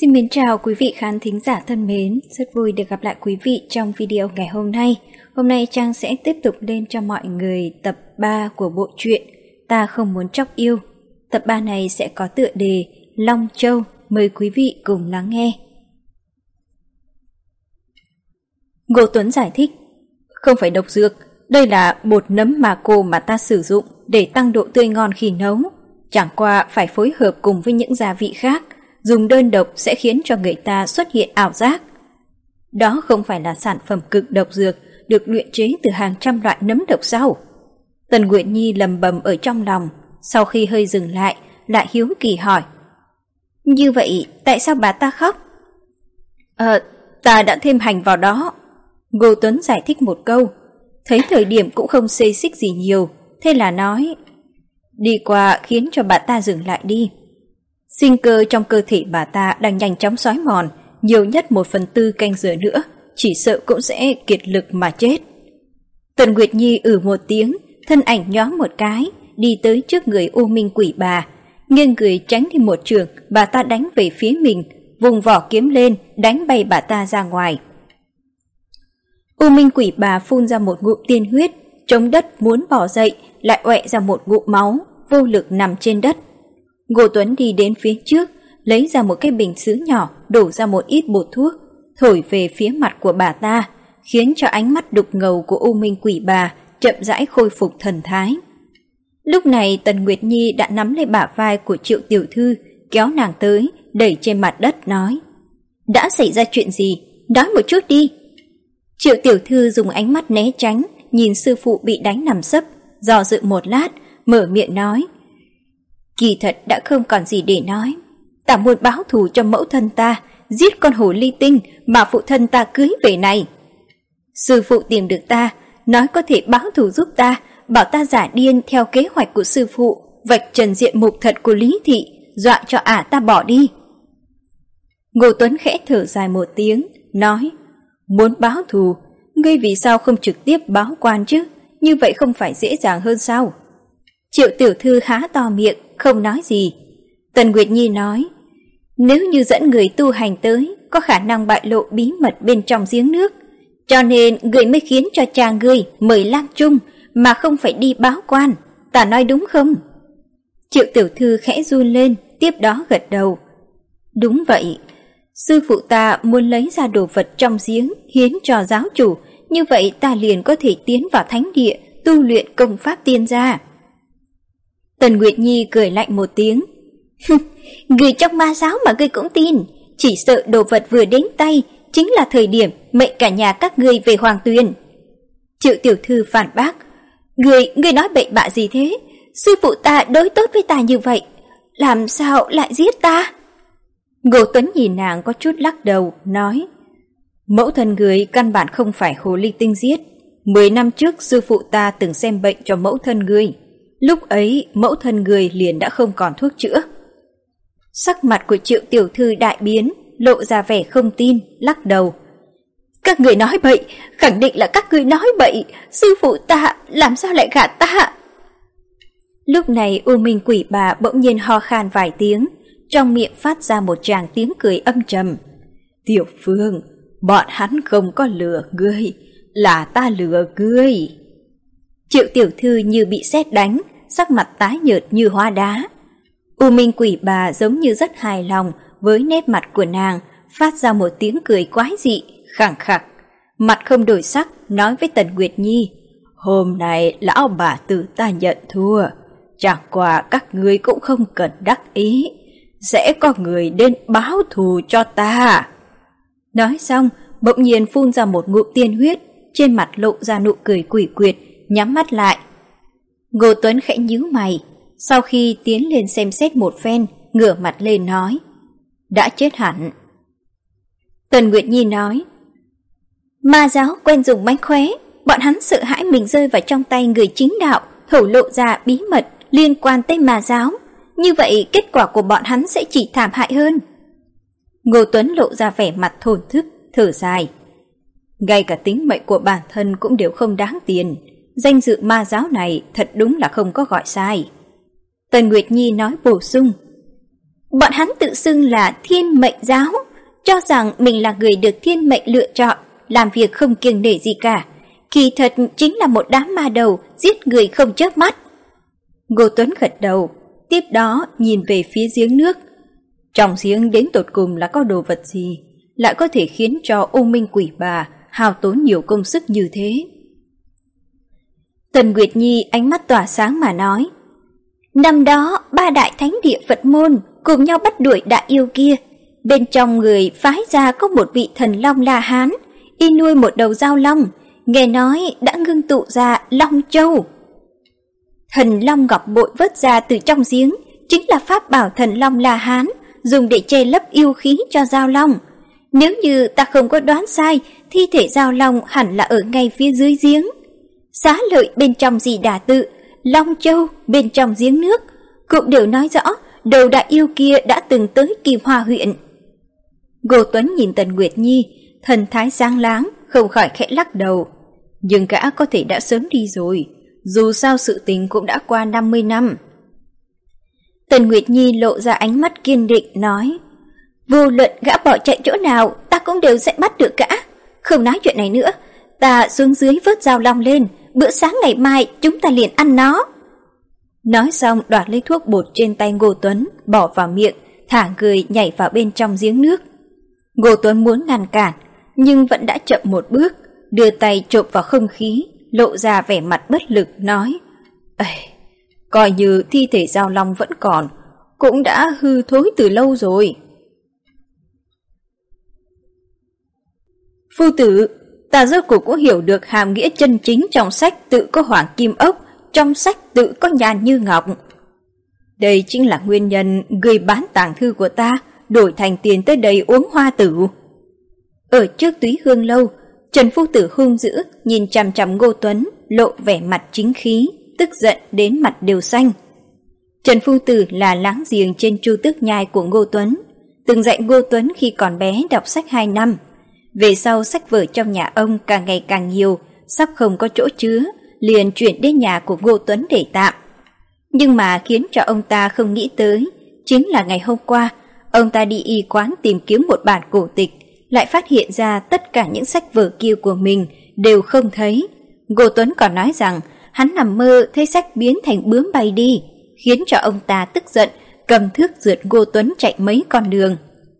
Xin mến chào quý vị khán thính giả thân mến, rất vui được gặp lại quý vị trong video ngày hôm nay. Hôm nay Trang sẽ tiếp tục lên cho mọi người tập 3 của bộ truyện Ta Không Muốn Chóc Yêu. Tập 3 này sẽ có tựa đề Long Châu, mời quý vị cùng lắng nghe. Ngô Tuấn giải thích, không phải độc dược, đây là bột nấm mà cô mà ta sử dụng để tăng độ tươi ngon khi nấu. Chẳng qua phải phối hợp cùng với những gia vị khác, dùng đơn độc sẽ khiến cho người ta xuất hiện ảo giác. Đó không phải là sản phẩm cực độc dược được luyện chế từ hàng trăm loại nấm độc sao? Tần Nguyệt Nhi lầm bầm ở trong lòng, sau khi hơi dừng lại, lại hiếu kỳ hỏi. Như vậy, tại sao bà ta khóc? Ta đã thêm hành vào đó. Ngô Tuấn giải thích một câu, thấy thời điểm cũng không xê xích gì nhiều, thế là nói, đi qua khiến cho bà ta dừng lại đi. Sinh cơ trong cơ thể bà ta đang nhanh chóng xói mòn, nhiều nhất 1/4 canh giờ nữa, chỉ sợ cũng sẽ kiệt lực mà chết. Tần Nguyệt Nhi một tiếng, thân ảnh nhoáng một cái, đi tới trước người U Minh Quỷ Bà, nghiêng người tránh đi một trường, bà ta đánh về phía mình, vùng vỏ kiếm lên, đánh bay bà ta ra ngoài. U Minh Quỷ Bà phun ra một ngụm tiên huyết, chống đất muốn bỏ dậy, lại oẹ ra một ngụm máu, vô lực nằm trên đất. Ngô Tuấn đi đến phía trước, lấy ra một cái bình sứ nhỏ, đổ ra một ít bột thuốc, thổi về phía mặt của bà ta, khiến cho ánh mắt đục ngầu của U Minh Quỷ Bà chậm rãi khôi phục thần thái. Lúc này Tần Nguyệt Nhi đã nắm lấy bả vai của Triệu tiểu thư, kéo nàng tới, đẩy trên mặt đất nói, đã xảy ra chuyện gì? Nói một chút đi. Triệu tiểu thư dùng ánh mắt né tránh, nhìn sư phụ bị đánh nằm sấp, dò dự một lát, mở miệng nói, kỳ thật đã không còn gì để nói. Ta muốn báo thù cho mẫu thân ta, giết con hồ ly tinh mà phụ thân ta cưới về này. Sư phụ tìm được ta, nói có thể báo thù giúp ta, bảo ta giả điên theo kế hoạch của sư phụ, vạch trần diện mục thật của Lý Thị, dọa cho ta bỏ đi. Ngô Tuấn khẽ thở dài một tiếng, nói, muốn báo thù, ngươi vì sao không trực tiếp báo quan chứ, như vậy không phải dễ dàng hơn sao? Triệu tiểu thư há to miệng, không nói gì. Tần Nguyệt Nhi nói, nếu như dẫn người tu hành tới, có khả năng bại lộ bí mật bên trong giếng nước, cho nên người mới khiến cho cha ngươi mời lang trung, mà không phải đi báo quan. Ta nói đúng không? Triệu tiểu thư khẽ run lên, tiếp đó gật đầu. Đúng vậy, sư phụ ta muốn lấy ra đồ vật trong giếng hiến cho giáo chủ, như vậy ta liền có thể tiến vào thánh địa tu luyện công pháp tiên gia. Tần Nguyệt Nhi cười lạnh một tiếng. Người trong ma giáo mà ngươi cũng tin, chỉ sợ đồ vật vừa đến tay chính là thời điểm mệnh cả nhà các ngươi về Hoàng Tuyền. Triệu tiểu thư phản bác, ngươi nói bậy bạ gì thế? Sư phụ ta đối tốt với ta như vậy, làm sao lại giết ta? Ngô Tuấn nhìn nàng có chút lắc đầu, nói, mẫu thân người căn bản không phải hồ ly tinh giết. 10 năm trước sư phụ ta từng xem bệnh cho mẫu thân người. Lúc ấy mẫu thân người liền đã không còn thuốc chữa. Sắc mặt của Triệu tiểu thư đại biến, lộ ra vẻ không tin, lắc đầu. Các người nói bậy, khẳng định là các người nói bậy, sư phụ ta làm sao lại gạt ta? Lúc này U Minh Quỷ Bà bỗng nhiên ho khan vài tiếng, trong miệng phát ra một tràng tiếng cười âm trầm. Tiểu Phương, bọn hắn không có lừa ngươi, là ta lừa ngươi. Triệu tiểu thư như bị sét đánh, sắc mặt tái nhợt như hóa đá. U Minh Quỷ Bà giống như rất hài lòng với nét mặt của nàng, phát ra một tiếng cười quái dị, khẳng khặc. Mặt không đổi sắc, nói với Tần Nguyệt Nhi, hôm nay lão bà tử ta nhận thua, chẳng qua các ngươi cũng không cần đắc ý, sẽ có người đến báo thù cho ta. Nói xong, bỗng nhiên phun ra một ngụm tiên huyết, trên mặt lộ ra nụ cười quỷ quyệt, nhắm mắt lại. Ngô Tuấn khẽ nhíu mày, sau khi tiến lên xem xét một phen, ngửa mặt lên nói, đã chết hẳn. Tần Nguyệt Nhi nói, ma giáo quen dùng mánh khóe, bọn hắn sợ hãi mình rơi vào trong tay người chính đạo, thổ lộ ra bí mật liên quan tới ma giáo, như vậy kết quả của bọn hắn sẽ chỉ thảm hại hơn. Ngô Tuấn lộ ra vẻ mặt thổn thức, thở dài. Ngay cả tính mệnh của bản thân cũng đều không đáng tiền, danh dự ma giáo này thật đúng là không có gọi sai. Tần Nguyệt Nhi nói bổ sung, Bọn hắn tự xưng là Thiên Mệnh giáo, cho rằng mình là người được thiên mệnh lựa chọn, làm việc không kiêng nể gì cả. Kỳ thật chính là một đám ma đầu giết người không chớp mắt. Ngô Tuấn gật đầu, tiếp đó nhìn về phía giếng nước. Trong giếng đến tột cùng là có đồ vật gì, lại có thể khiến cho U Minh quỷ bà hao tốn nhiều công sức như thế? Tần Nguyệt Nhi ánh mắt tỏa sáng mà nói, năm đó 3 đại thánh địa Phật môn cùng nhau bắt đuổi đại yêu kia. Bên trong người phái ra có một vị thần long La Hán, y nuôi một đầu dao long, nghe nói đã ngưng tụ ra Long Châu. Thần long ngọc bội vớt ra từ trong giếng chính là pháp bảo thần long La Hán, dùng để che lấp yêu khí cho dao long. Nếu như ta không có đoán sai, thi thể dao long hẳn là ở ngay phía dưới giếng. Xá Lợi bên trong Di Đà tự, Long Châu bên trong giếng nước, cũng đều nói rõ đầu đại yêu kia đã từng tới Kim Hoa huyện. Ngô Tuấn nhìn Tần Nguyệt Nhi, thần thái sáng láng, không khỏi khẽ lắc đầu. Nhưng gã có thể đã sớm đi rồi, dù sao sự tình cũng đã qua 50 năm. Tần Nguyệt Nhi lộ ra ánh mắt kiên định nói, vô luận gã bỏ chạy chỗ nào, ta cũng đều sẽ bắt được gã. Không nói chuyện này nữa, ta xuống dưới vớt dao long lên, bữa sáng ngày mai chúng ta liền ăn nó. Nói xong đoạt lấy thuốc bột trên tay Ngô Tuấn, bỏ vào miệng, thả người nhảy vào bên trong giếng nước. Ngô Tuấn muốn ngăn cản, nhưng vẫn đã chậm một bước, đưa tay chộp vào không khí, lộ ra vẻ mặt bất lực, nói, coi như thi thể dao long vẫn còn, cũng đã hư thối từ lâu rồi. Phu tử, ta rốt cuộc cũng hiểu được hàm nghĩa chân chính trong sách Tự có Hoàng Kim Ốc, trong sách Tự có Nhàn Như Ngọc. Đây chính là nguyên nhân người bán tàng thư của ta đổi thành tiền tới đây uống hoa tử. Ở trước Túy Hương lâu, Trần phu tử hung dữ nhìn chằm chằm Ngô Tuấn, lộ vẻ mặt chính khí, tức giận đến mặt đều xanh. Trần phu tử là láng giềng trên Chu Tước Nhai của Ngô Tuấn, từng dạy Ngô Tuấn khi còn bé đọc sách 2 năm. Về sau sách vở trong nhà ông càng ngày càng nhiều, sắp không có chỗ chứa, liền chuyển đến nhà của Ngô Tuấn để tạm. Nhưng mà khiến cho ông ta không nghĩ tới, chính là ngày hôm qua, ông ta đi y quán tìm kiếm một bản cổ tịch, lại phát hiện ra tất cả những sách vở kia của mình đều không thấy. Ngô Tuấn còn nói rằng hắn nằm mơ thấy sách biến thành bướm bay đi, khiến cho ông ta tức giận, cầm thước rượt Ngô Tuấn chạy mấy con đường.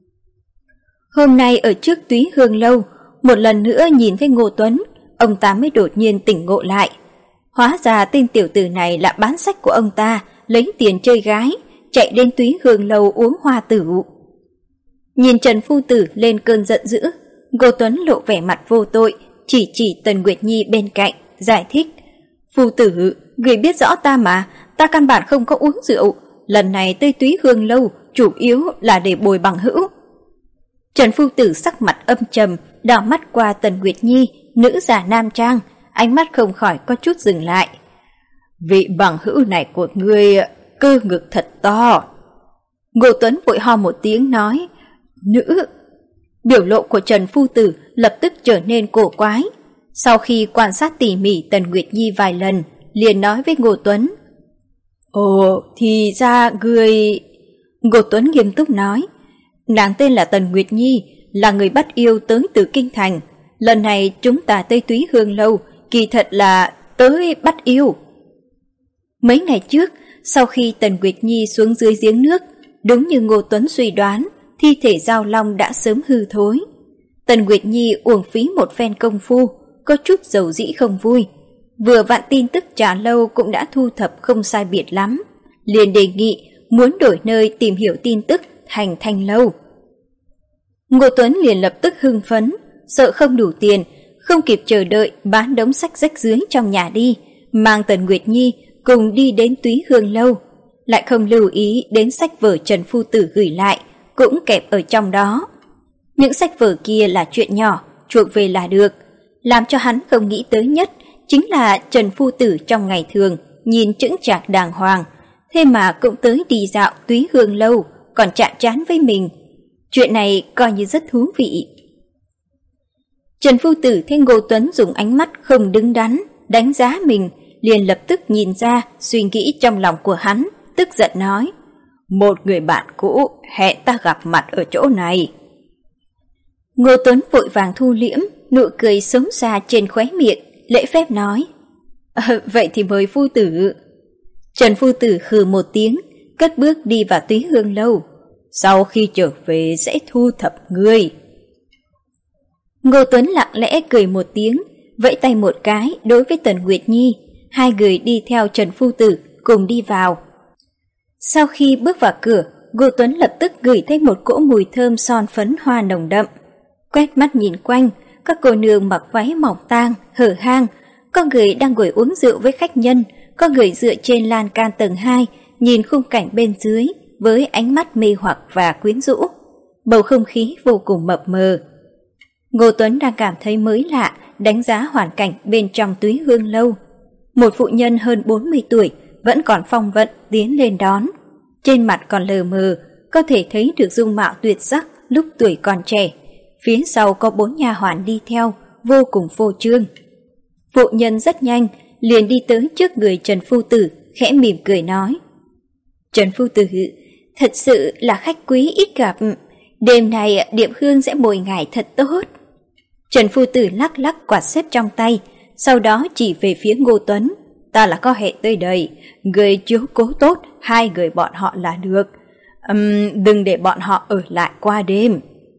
Hôm nay ở trước Túy Hương lâu, một lần nữa nhìn thấy Ngô Tuấn, ông ta mới đột nhiên tỉnh ngộ lại. Hóa ra tên tiểu tử này là bán sách của ông ta, lấy tiền chơi gái, chạy đến Túy Hương lâu uống hoa tử. Nhìn Trần phu tử lên cơn giận dữ, Ngô Tuấn lộ vẻ mặt vô tội, chỉ Tần Nguyệt Nhi bên cạnh, giải thích. Phu tử, người biết rõ ta mà, ta căn bản không có uống rượu, lần này tới Túy Hương lâu chủ yếu là để bồi bằng hữu. Trần phu tử sắc mặt âm trầm, đảo mắt qua Tần Nguyệt Nhi, nữ giả nam trang, ánh mắt không khỏi có chút dừng lại. Vị bằng hữu này của ngươi cơ ngực thật to. Ngô Tuấn vội ho một tiếng nói, nữ. Biểu lộ của Trần phu tử lập tức trở nên cổ quái. Sau khi quan sát tỉ mỉ Tần Nguyệt Nhi vài lần, liền nói với Ngô Tuấn, ồ, thì ra ngươi... Ngô Tuấn nghiêm túc nói, nàng tên là Tần Nguyệt Nhi, là người bắt yêu tới từ Kinh Thành. Lần này chúng ta tới Túy Hương lâu, kỳ thật là tới bắt yêu. Mấy ngày trước, sau khi Tần Nguyệt Nhi xuống dưới giếng nước, đúng như Ngô Tuấn suy đoán, thi thể dao long đã sớm hư thối. Tần Nguyệt Nhi uổng phí một phen công phu, có chút dầu dĩ không vui. Vừa vặn tin tức Trà lâu cũng đã thu thập không sai biệt lắm, liền đề nghị muốn đổi nơi tìm hiểu tin tức thành Thanh lâu. Ngô Tuấn liền lập tức hưng phấn, sợ không đủ tiền, không kịp chờ đợi bán đống sách rách rưới trong nhà đi, mang Tần Nguyệt Nhi cùng đi đến Túy Hương lâu, lại không lưu ý đến sách vở Trần phu tử gửi lại, cũng kẹp ở trong đó. Những sách vở kia là chuyện nhỏ, chuộc về là được. Làm cho hắn không nghĩ tới nhất chính là Trần phu tử trong ngày thường nhìn chững chạc đàng hoàng, thế mà cũng tới đi dạo Túy Hương lâu, còn chạm trán với mình. Chuyện này coi như rất thú vị. Trần phu tử thấy Ngô Tuấn dùng ánh mắt không đứng đắn đánh giá mình, liền lập tức nhìn ra suy nghĩ trong lòng của hắn, tức giận nói, một người bạn cũ hẹn ta gặp mặt ở chỗ này. Ngô Tuấn vội vàng thu liễm nụ cười xấu xa trên khóe miệng, lễ phép nói: Vậy thì mời phu tử. Trần phu tử hừ một tiếng, cất bước đi vào Túy Hương lâu. Sau khi trở về sẽ thu thập ngươi. Ngô Tuấn lặng lẽ cười một tiếng, vẫy tay một cái đối với Tần Nguyệt Nhi. Hai người đi theo Trần phu tử cùng đi vào. Sau khi bước vào cửa, Ngô Tuấn lập tức gửi thấy một cỗ mùi thơm son phấn hoa nồng đậm. Quét mắt nhìn quanh, các cô nương mặc váy mỏng tang, hở hang, có người đang ngồi uống rượu với khách nhân, có người dựa trên lan can tầng 2, nhìn khung cảnh bên dưới với ánh mắt mê hoặc và quyến rũ. Bầu không khí vô cùng mập mờ. Ngô Tuấn đang cảm thấy mới lạ, đánh giá hoàn cảnh bên trong Túy Hương lâu. Một phụ nhân hơn 40 tuổi vẫn còn phong vận tiến lên đón. Trên mặt còn lờ mờ, có thể thấy được dung mạo tuyệt sắc lúc tuổi còn trẻ. Phía sau có 4 nha hoàn đi theo, vô cùng phô trương. Phụ nhân rất nhanh liền đi tới trước người Trần phu tử, khẽ mỉm cười nói: Trần phu tử, thật sự là khách quý ít gặp, đêm nay Điệp Hương sẽ bồi ngài thật tốt. Trần phu tử lắc lắc quạt xếp trong tay, sau đó chỉ về phía Ngô Tuấn: Ta là có hẹn tới đây, người chiếu cố tốt hai người bọn họ là được. Đừng để bọn họ ở lại qua đêm.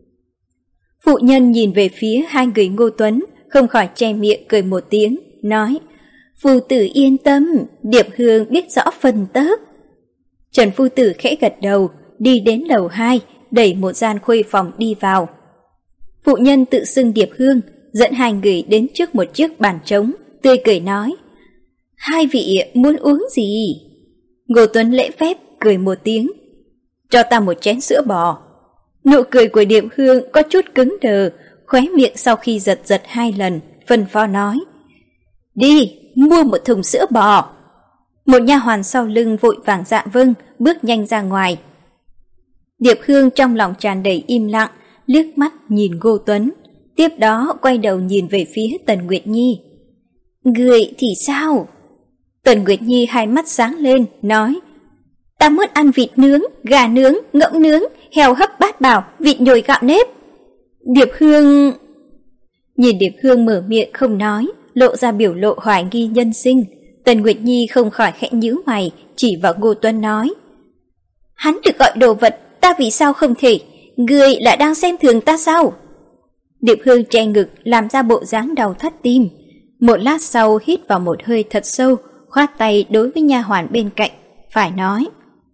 Phụ nhân nhìn về phía hai người Ngô Tuấn, không khỏi che miệng cười một tiếng, nói: Phu tử yên tâm, Điệp Hương biết rõ phần tấc. Trần phu tử khẽ gật đầu, đi đến lầu 2, đẩy một gian khuê phòng đi vào. Phụ nhân tự xưng Điệp Hương, dẫn hai người đến trước một chiếc bàn trống, tươi cười nói: Hai vị muốn uống gì? Ngô Tuấn lễ phép cười một tiếng: Cho ta một chén sữa bò. Nụ cười của Điệp Hương có chút cứng đờ, khóe miệng sau khi giật giật 2 lần, phân phó nói: Đi, mua một thùng sữa bò. Một nha hoàn sau lưng vội vàng dạ vâng, bước nhanh ra ngoài. Điệp Hương trong lòng tràn đầy im lặng, liếc mắt nhìn Ngô Tuấn, tiếp đó quay đầu nhìn về phía Tần Nguyệt Nhi. Người thì sao? Tần Nguyệt Nhi hai mắt sáng lên, nói: Ta muốn ăn vịt nướng, gà nướng, ngỗng nướng, heo hấp bát bảo, vịt nhồi gạo nếp. Điệp Hương... Nhìn Điệp Hương mở miệng không nói, lộ ra biểu lộ hoài nghi nhân sinh. Tần Nguyệt Nhi không khỏi khẽ nhíu mày, chỉ vào Ngô Tuấn nói: Hắn được gọi đồ vật, ta vì sao không thể? Người lại đang xem thường ta sao? Điệp Hương che ngực, làm ra bộ dáng đau thắt tim. Một lát sau hít vào một hơi thật sâu, khoát tay đối với nha hoàn bên cạnh, phải nói: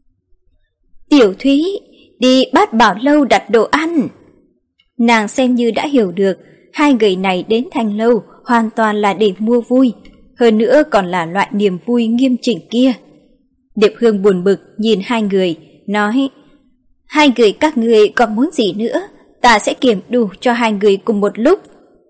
Tiểu Thúy, đi Bát Bảo lâu đặt đồ ăn. Nàng xem như đã hiểu được, hai người này đến Thanh lâu hoàn toàn là để mua vui, hơn nữa còn là loại niềm vui nghiêm chỉnh kia. Điệp Hương buồn bực nhìn hai người, nói: Hai người các người còn muốn gì nữa, ta sẽ kiểm đủ cho hai người cùng một lúc.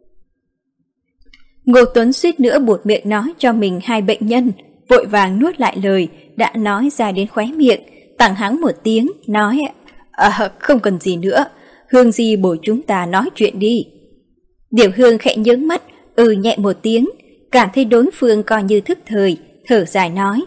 Ngô Tuấn suýt nữa buột miệng nói cho mình hai bệnh nhân, vội vàng nuốt lại lời đã nói ra đến khóe miệng, tặng hắn một tiếng, nói: Không cần gì nữa, Hương Di bồi chúng ta nói chuyện đi. Điệp Hương khẽ nhướng mắt, nhẹ một tiếng, cảm thấy đối phương coi như thức thời, thở dài nói: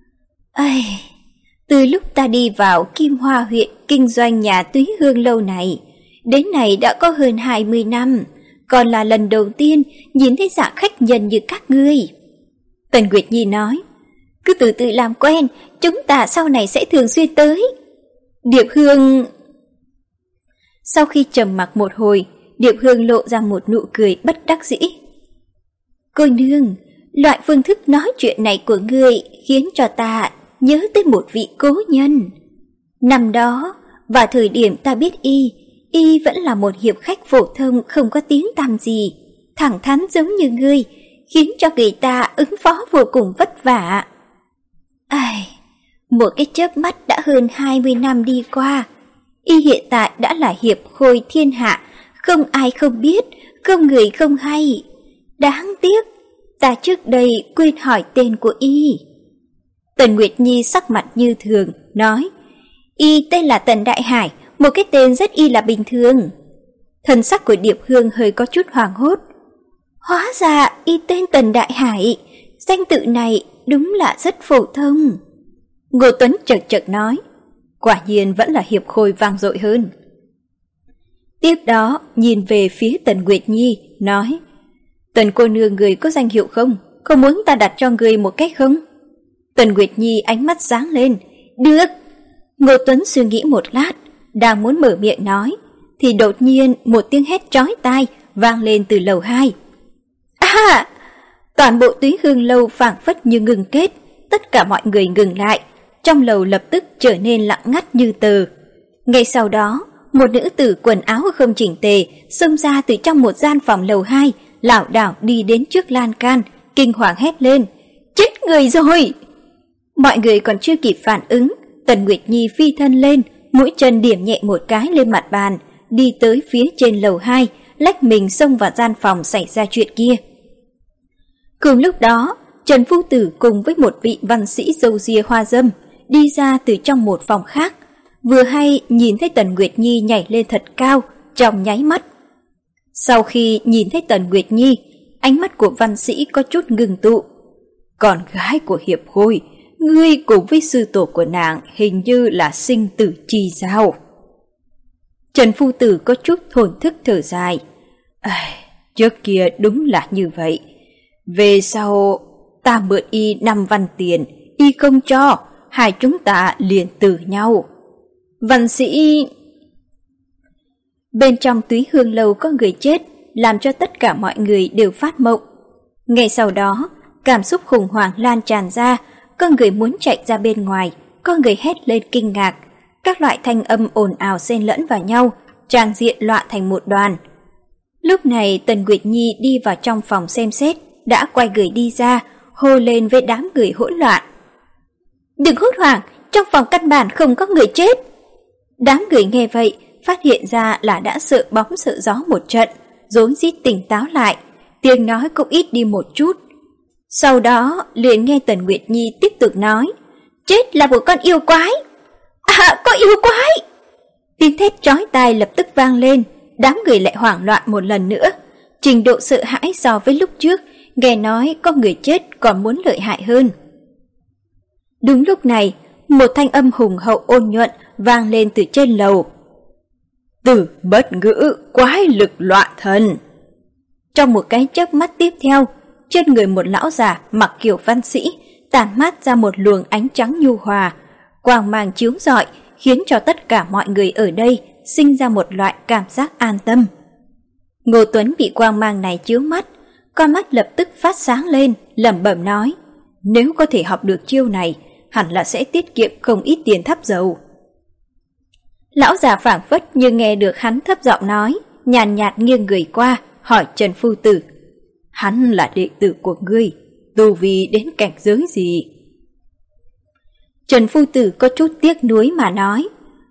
Từ lúc ta đi vào Kim Hoa huyện kinh doanh nhà Túy Hương lâu này, đến nay đã có hơn 20 năm, còn là lần đầu tiên nhìn thấy dạng khách nhân như các ngươi. Tần Nguyệt Nhi nói: Cứ từ từ làm quen, chúng ta sau này sẽ thường xuyên tới. Điệp Hương... Sau khi trầm mặc một hồi, Điệp Hương lộ ra một nụ cười bất đắc dĩ. Cô nương, loại phương thức nói chuyện này của ngươi khiến cho ta nhớ tới một vị cố nhân. Năm đó, vào thời điểm ta biết y vẫn là một hiệp khách phổ thông không có tiếng tăm gì, thẳng thắn giống như ngươi, khiến cho người ta ứng phó vô cùng vất vả. Một cái chớp mắt đã hơn 20 năm đi qua, y hiện tại đã là hiệp khôi thiên hạ, không ai không biết, không người không hay. Đáng tiếc, ta trước đây quên hỏi tên của y. Tần Nguyệt Nhi sắc mặt như thường, nói: Y tên là Tần Đại Hải, một cái tên rất y là bình thường. Thần sắc của Điệp Hương hơi có chút hoảng hốt. Hóa ra y tên Tần Đại Hải, danh tự này đúng là rất phổ thông. Ngô Tuấn chợt chợt nói: Quả nhiên vẫn là Hiệp Khôi vang dội hơn. Tiếp đó nhìn về phía Tần Nguyệt Nhi, nói: Tần cô nương người có danh hiệu không? Có muốn ta đặt cho người một cách không? Tần Nguyệt Nhi ánh mắt sáng lên. Được. Ngô Tuấn suy nghĩ một lát, đang muốn mở miệng nói, thì đột nhiên một tiếng hét chói tai vang lên từ lầu 2. À! Toàn bộ Túy Hương lâu phảng phất như ngừng kết, tất cả mọi người ngừng lại, trong lầu lập tức trở nên lặng ngắt như tờ. Ngay sau đó, một nữ tử quần áo không chỉnh tề xông ra từ trong một gian phòng lầu 2, lảo đảo đi đến trước lan can, kinh hoàng hét lên: Chết người rồi! Mọi người còn chưa kịp phản ứng, Tần Nguyệt Nhi phi thân lên, mũi chân điểm nhẹ một cái lên mặt bàn, đi tới phía trên lầu 2, lách mình xông vào gian phòng xảy ra chuyện kia. Cùng lúc đó, Trần Phu Tử cùng với một vị văn sĩ râu ria hoa dâm đi ra từ trong một phòng khác, vừa hay nhìn thấy Tần Nguyệt Nhi nhảy lên thật cao, trong nháy mắt. Sau khi nhìn thấy Tần Nguyệt Nhi, ánh mắt của văn sĩ có chút ngừng tụ. Con gái của Hiệp Khôi, ngươi cùng với sư tổ của nàng hình như là sinh tử chi giao. Trần Phu Tử có chút thổn thức thở dài. Trước kia đúng là như vậy. Về sau ta mượn y 5 văn tiền, y không cho, hai chúng ta liền từ nhau. Văn sĩ... Bên trong Túy Hương lâu có người chết, làm cho tất cả mọi người đều phát mộng. Ngay sau đó, cảm xúc khủng hoảng lan tràn ra, có người muốn chạy ra bên ngoài, có người hét lên kinh ngạc. Các loại thanh âm ồn ào xen lẫn vào nhau, tràng diện loạn thành một đoàn. Lúc này Tần Nguyệt Nhi đi vào trong phòng xem xét, đã quay người đi ra, hô lên với đám người hỗn loạn. Đừng hốt hoảng, trong phòng căn bản không có người chết. Đám người nghe vậy, phát hiện ra là đã sợ bóng sợ gió một trận, rối rít tỉnh táo lại, tiếng nói cũng ít đi một chút. Sau đó liền nghe Tần Nguyệt Nhi tiếp tục nói: Chết là một con yêu quái. À, có yêu quái! Tiếng thét chói tai lập tức vang lên, đám người lại hoảng loạn một lần nữa. Trình độ sợ hãi so với lúc trước, nghe nói có người chết còn muốn lợi hại hơn. Đúng lúc này, một thanh âm hùng hậu ôn nhuận vang lên từ trên lầu. Từ bất ngữ, quái lực loạn thần. Trong một cái chớp mắt tiếp theo, trên người một lão già mặc kiểu văn sĩ tản mát ra một luồng ánh trắng nhu hòa, quang mang chiếu rọi khiến cho tất cả mọi người ở đây sinh ra một loại cảm giác an tâm. Ngô Tuấn bị quang mang này chiếu mắt, con mắt lập tức phát sáng lên, lẩm bẩm nói: Nếu có thể học được chiêu này, hẳn là sẽ tiết kiệm không ít tiền thắp dầu. Lão già phảng phất như nghe được hắn thấp giọng nói, nhàn nhạt nghiêng người qua, hỏi Trần Phu Tử: Hắn là đệ tử của ngươi, tu vi đến cảnh giới gì? Trần Phu Tử có chút tiếc nuối mà nói: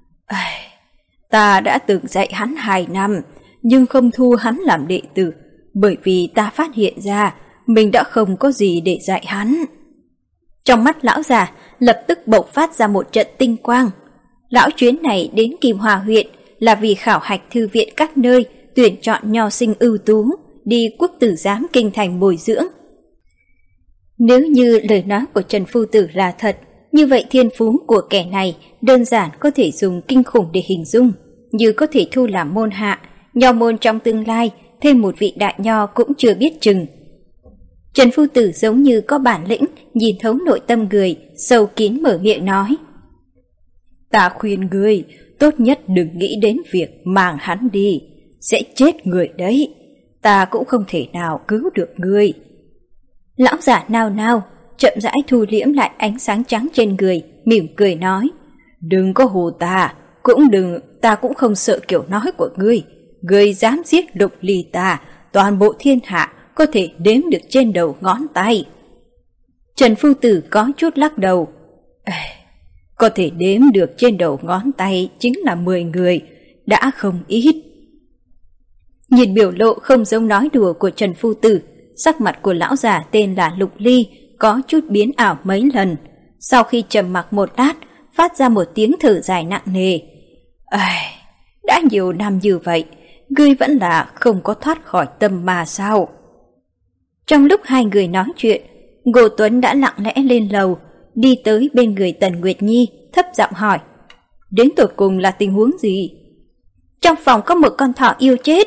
Ta đã từng dạy hắn 2 năm, nhưng không thu hắn làm đệ tử, bởi vì ta phát hiện ra mình đã không có gì để dạy hắn. Trong mắt lão già lập tức bộc phát ra một trận tinh quang. Lão chuyến này đến Kim Hòa huyện là vì khảo hạch thư viện các nơi, tuyển chọn nho sinh ưu tú, đi Quốc tử giám kinh thành bồi dưỡng. Nếu như lời nói của Trần Phu Tử là thật, như vậy thiên phú của kẻ này đơn giản có thể dùng kinh khủng để hình dung, như có thể thu làm môn hạ, nho môn trong tương lai thêm một vị đại nho cũng chưa biết chừng. Trần Phu Tử giống như có bản lĩnh, nhìn thấu nội tâm người, sâu kín mở miệng nói: Ta khuyên ngươi, tốt nhất đừng nghĩ đến việc mang hắn đi, sẽ chết người đấy, ta cũng không thể nào cứu được ngươi. Lão giả nao nao, chậm rãi thu liễm lại ánh sáng trắng trên người, mỉm cười nói: Đừng có hù ta, ta cũng không sợ kiểu nói của ngươi. Ngươi dám giết Lục Ly ta, toàn bộ thiên hạ có thể đếm được trên đầu ngón tay. Trần Phu Tử có chút lắc đầu: Có thể đếm được trên đầu ngón tay chính là 10 người, đã không ít. Nhìn biểu lộ không giống nói đùa của Trần Phu Tử, sắc mặt của lão già tên là Lục Ly có chút biến ảo mấy lần. Sau khi trầm mặc một lát, phát ra một tiếng thở dài nặng nề: Đã nhiều năm như vậy, ngươi vẫn là không có thoát khỏi tâm ma sao? Trong lúc hai người nói chuyện, Ngô Tuấn đã lặng lẽ lên lầu, đi tới bên người Tần Nguyệt Nhi, thấp giọng hỏi: Đến tột cùng là tình huống gì? Trong phòng có một con thỏ yêu chết.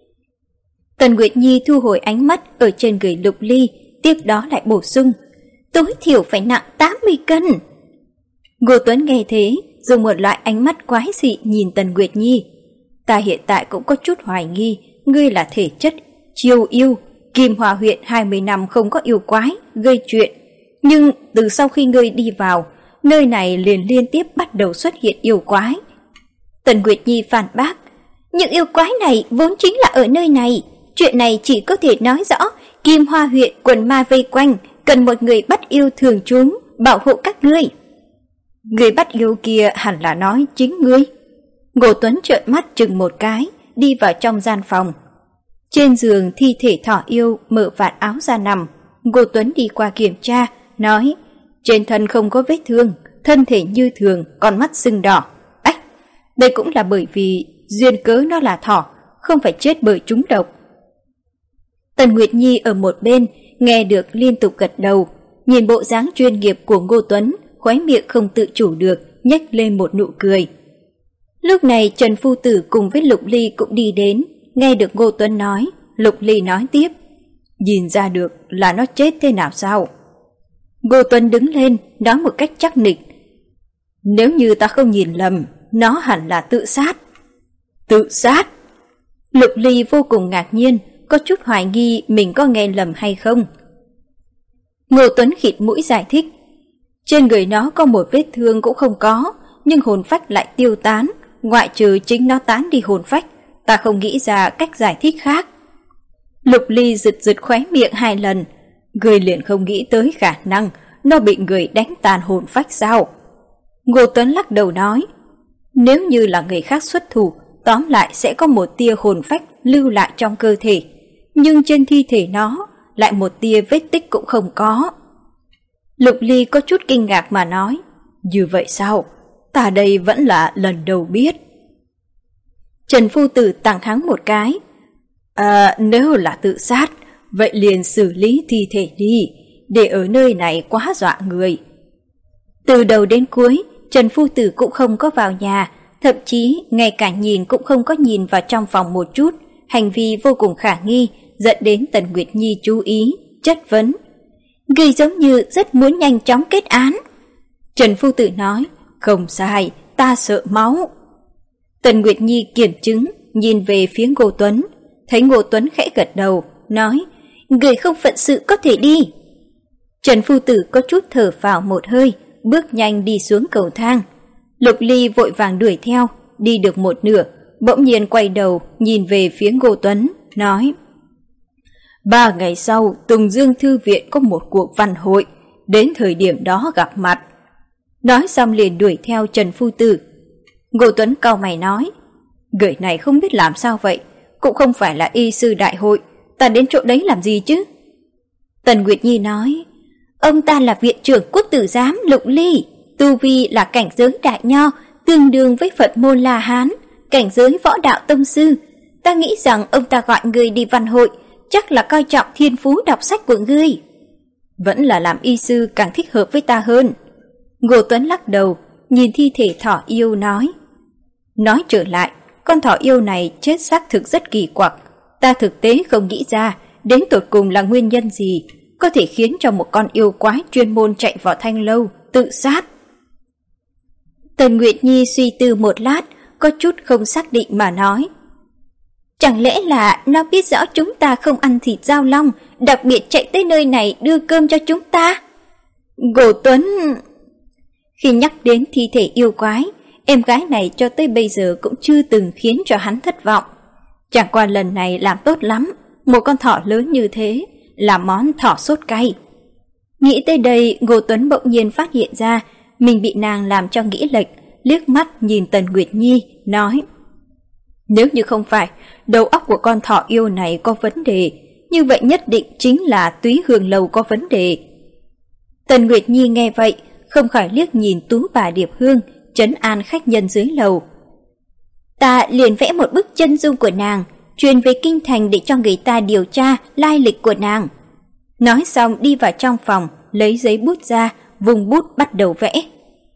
Tần Nguyệt Nhi thu hồi ánh mắt ở trên người Lục Ly, tiếp đó lại bổ sung, tối thiểu phải nặng 80 cân. Ngô Tuấn nghe thế, dùng một loại ánh mắt quái dị nhìn Tần Nguyệt Nhi. Ta hiện tại cũng có chút hoài nghi, ngươi là thể chất chiêu yêu, Kim Hòa huyện 20 năm không có yêu quái gây chuyện, nhưng từ sau khi ngươi đi vào, nơi này liền liên tiếp bắt đầu xuất hiện yêu quái. Tần Nguyệt Nhi phản bác, những yêu quái này vốn chính là ở nơi này, chuyện này chỉ có thể nói rõ Kim Hoa huyện quần ma vây quanh, cần một người bắt yêu thường trú bảo hộ các ngươi. Người bắt yêu kia hẳn là nói chính ngươi. Ngô Tuấn trợn mắt chừng một cái, đi vào trong gian phòng. Trên giường thi thể thỏ yêu mở vạt áo ra nằm. Ngô Tuấn đi qua kiểm tra, nói trên thân không có vết thương, thân thể như thường, con mắt sưng đỏ. Ách, đây cũng là bởi vì duyên cớ nó là thỏ, không phải chết bởi trúng độc. Tần Nguyệt Nhi ở một bên nghe được liên tục gật đầu, nhìn bộ dáng chuyên nghiệp của Ngô Tuấn, khóe miệng không tự chủ được nhếch lên một nụ cười. Lúc này Trần Phu Tử cùng với Lục Ly cũng đi đến, nghe được Ngô Tuấn nói, Lục Ly nói tiếp, nhìn ra được là nó chết thế nào sao? Ngô Tuấn đứng lên, nói một cách chắc nịch, nếu như ta không nhìn lầm, nó hẳn là tự sát. Tự sát? Lục Ly vô cùng ngạc nhiên, có chút hoài nghi mình có nghe lầm hay không. Ngô Tuấn khịt mũi giải thích, trên người nó có một vết thương cũng không có, nhưng hồn phách lại tiêu tán, ngoại trừ chính nó tán đi hồn phách, ta không nghĩ ra cách giải thích khác. Lục Ly giật giật khóe miệng 2 lần, người liền không nghĩ tới khả năng nó bị người đánh tàn hồn phách sao? Ngô Tuấn lắc đầu nói, nếu như là người khác xuất thủ, tóm lại sẽ có một tia hồn phách lưu lại trong cơ thể, nhưng trên thi thể nó lại một tia vết tích cũng không có. Lục Ly có chút kinh ngạc mà nói, như vậy sao? Ta đây vẫn là lần đầu biết. Trần Phu Tử tặng hắn một cái, nếu là tự sát, vậy liền xử lý thi thể đi, để ở nơi này quá dọa người. Từ đầu đến cuối, Trần Phu Tử cũng không có vào nhà, thậm chí ngay cả nhìn cũng không có nhìn vào trong phòng một chút, hành vi vô cùng khả nghi, dẫn đến Tần Nguyệt Nhi chú ý, chất vấn. Người giống như rất muốn nhanh chóng kết án. Trần Phu Tử nói, không sai, ta sợ máu. Tần Nguyệt Nhi kiểm chứng, nhìn về phía Ngô Tuấn, thấy Ngô Tuấn khẽ gật đầu, nói, người không phận sự có thể đi. Trần Phu Tử có chút thở phào một hơi, bước nhanh đi xuống cầu thang. Lục Ly vội vàng đuổi theo, đi được một nửa, bỗng nhiên quay đầu nhìn về phía Ngô Tuấn, nói, 3 ngày sau Tùng Dương Thư Viện có một cuộc văn hội, đến thời điểm đó gặp mặt. Nói xong liền đuổi theo Trần Phu Tử. Ngô Tuấn cau mày nói, người này không biết làm sao vậy, cũng không phải là y sư đại hội, ta đến chỗ đấy làm gì chứ? Tần Nguyệt Nhi nói, ông ta là viện trưởng quốc tử giám Lục Ly, tu vi là cảnh giới đại nho, tương đương với Phật môn La Hán, cảnh giới võ đạo tông sư. Ta nghĩ rằng ông ta gọi ngươi đi văn hội, chắc là coi trọng thiên phú đọc sách của ngươi. Vẫn là làm y sư càng thích hợp với ta hơn. Ngô Tuấn lắc đầu, nhìn thi thể thỏ yêu nói. Nói trở lại, con thỏ yêu này chết xác thực rất kỳ quặc. Ta thực tế không nghĩ ra đến tột cùng là nguyên nhân gì có thể khiến cho một con yêu quái chuyên môn chạy vào thanh lâu tự sát. Tần Nguyệt Nhi suy tư một lát, có chút không xác định mà nói. Chẳng lẽ là nó biết rõ chúng ta không ăn thịt dao long, đặc biệt chạy tới nơi này đưa cơm cho chúng ta? Ngô Tuấn... Khi nhắc đến thi thể yêu quái, em gái này cho tới bây giờ cũng chưa từng khiến cho hắn thất vọng. Chẳng qua lần này làm tốt lắm, một con thỏ lớn như thế, là món thỏ sốt cay. Nghĩ tới đây, Ngô Tuấn bỗng nhiên phát hiện ra mình bị nàng làm cho nghĩ lệch, liếc mắt nhìn Tần Nguyệt Nhi, nói. Nếu như không phải đầu óc của con thỏ yêu này có vấn đề, như vậy nhất định chính là Túy Hương Lầu có vấn đề. Tần Nguyệt Nhi nghe vậy, không khỏi liếc nhìn Tú bà Điệp Hương, trấn an khách nhân dưới lầu. Ta liền vẽ một bức chân dung của nàng, truyền về kinh thành để cho người ta điều tra lai lịch của nàng. Nói xong đi vào trong phòng, lấy giấy bút ra, vùng bút bắt đầu vẽ.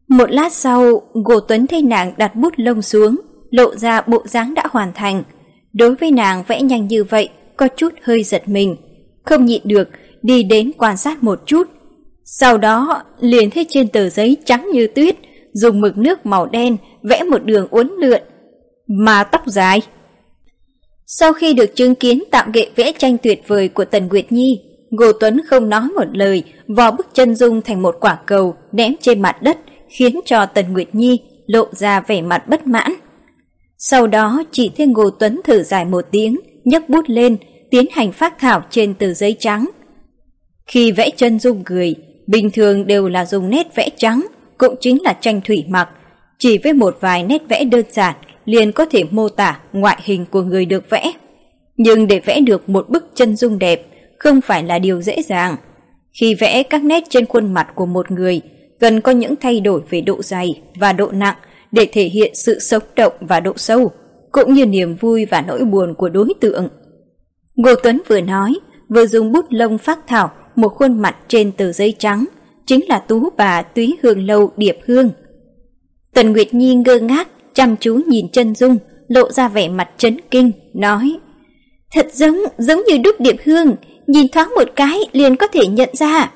Một lát sau, Ngô Tuấn thấy nàng đặt bút lông xuống, lộ ra bộ dáng đã hoàn thành. Đối với nàng vẽ nhanh như vậy, có chút hơi giật mình, không nhịn được đi đến quan sát một chút. Sau đó liền thấy trên tờ giấy trắng như tuyết, dùng mực nước màu đen vẽ một đường uốn lượn, mà tóc dài. Sau khi được chứng kiến tạo nghệ vẽ tranh tuyệt vời của Tần Nguyệt Nhi, Ngô Tuấn không nói một lời, vò bức chân dung thành một quả cầu ném trên mặt đất, khiến cho Tần Nguyệt Nhi lộ ra vẻ mặt bất mãn. Sau đó chỉ thấy Ngô Tuấn thở dài một tiếng, nhấc bút lên, tiến hành phác thảo trên tờ giấy trắng. Khi vẽ chân dung người, bình thường đều là dùng nét vẽ trắng, cũng chính là tranh thủy mặc. Chỉ với một vài nét vẽ đơn giản liền có thể mô tả ngoại hình của người được vẽ. Nhưng để vẽ được một bức chân dung đẹp không phải là điều dễ dàng. Khi vẽ các nét trên khuôn mặt của một người, cần có những thay đổi về độ dày và độ nặng để thể hiện sự sống động và độ sâu, cũng như niềm vui và nỗi buồn của đối tượng. Ngô Tuấn vừa nói, vừa dùng bút lông phác thảo một khuôn mặt trên tờ giấy trắng, chính là tú bà Túy Hương Lâu Điệp Hương. Tần Nguyệt Nhi ngơ ngác, chăm chú nhìn chân dung, lộ ra vẻ mặt chấn kinh, nói: Thật giống như đúc Điệp Hương, nhìn thoáng một cái liền có thể nhận ra.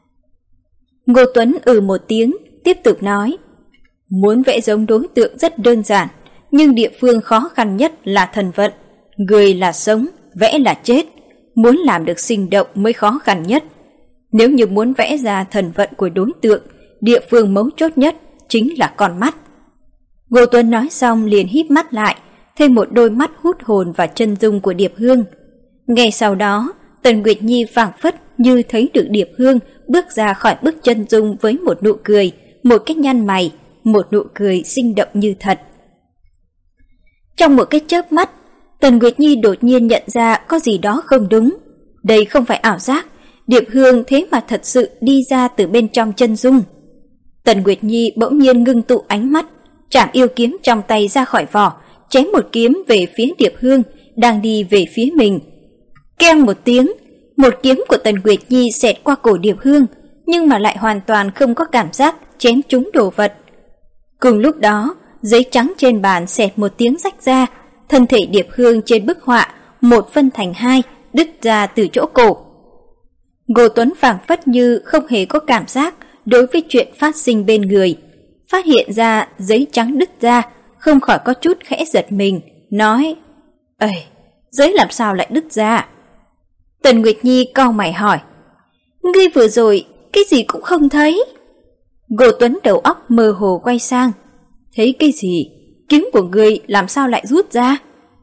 Ngô Tuấn một tiếng, tiếp tục nói: Muốn vẽ giống đối tượng rất đơn giản, nhưng địa phương khó khăn nhất là thần vận. Người là sống, vẽ là chết, muốn làm được sinh động mới khó khăn nhất. Nếu như muốn vẽ ra thần vận của đối tượng, địa phương mấu chốt nhất chính là con mắt. Ngô Tuấn nói xong liền híp mắt lại, thêm một đôi mắt hút hồn vào chân dung của Điệp Hương. Ngay sau đó, Tần Nguyệt Nhi phảng phất như thấy được Điệp Hương bước ra khỏi bức chân dung với một nụ cười, một cái nhăn mày, một nụ cười sinh động như thật. Trong một cái chớp mắt, Tần Nguyệt Nhi đột nhiên nhận ra có gì đó không đúng. Đây không phải ảo giác, Điệp Hương thế mà thật sự đi ra từ bên trong chân dung. Tần Nguyệt Nhi bỗng nhiên ngưng tụ ánh mắt, chạm yêu kiếm trong tay ra khỏi vỏ, chém một kiếm về phía Điệp Hương đang đi về phía mình. Keng một tiếng, một kiếm của Tần Nguyệt Nhi xẹt qua cổ Điệp Hương, nhưng mà lại hoàn toàn không có cảm giác chém trúng đồ vật. Cùng lúc đó, giấy trắng trên bàn xẹt một tiếng rách ra, thân thể Điệp Hương trên bức họa một phân thành hai, đứt ra từ chỗ cổ. Ngô Tuấn phảng phất như không hề có cảm giác đối với chuyện phát sinh bên người, phát hiện ra giấy trắng đứt ra, không khỏi có chút khẽ giật mình, nói: Ây, giấy làm sao lại đứt ra? Tần Nguyệt Nhi cau mày hỏi: Ngươi vừa rồi cái gì cũng không thấy? Ngô Tuấn đầu óc mơ hồ quay sang: Thấy cái gì? Kiếm của ngươi làm sao lại rút ra?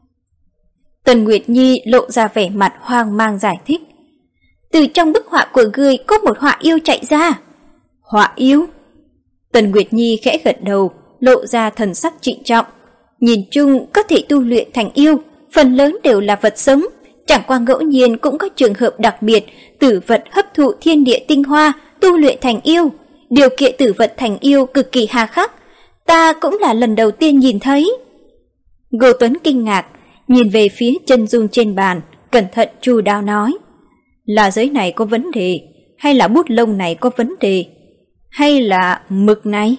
Tần Nguyệt Nhi lộ ra vẻ mặt hoang mang giải thích: Từ trong bức họa của ngươi có một họa yêu chạy ra. Họa yêu? Tần Nguyệt Nhi khẽ gật đầu, lộ ra thần sắc trịnh trọng. Nhìn chung có thể tu luyện thành yêu, phần lớn đều là vật sống, chẳng qua ngẫu nhiên cũng có trường hợp đặc biệt, tử vật hấp thụ thiên địa tinh hoa, tu luyện thành yêu. Điều kiện tử vật thành yêu cực kỳ hà khắc, ta cũng là lần đầu tiên nhìn thấy. Ngô Tuấn kinh ngạc, nhìn về phía chân dung trên bàn, cẩn thận chu đáo nói: Là giấy này có vấn đề, hay là bút lông này có vấn đề, hay là mực này?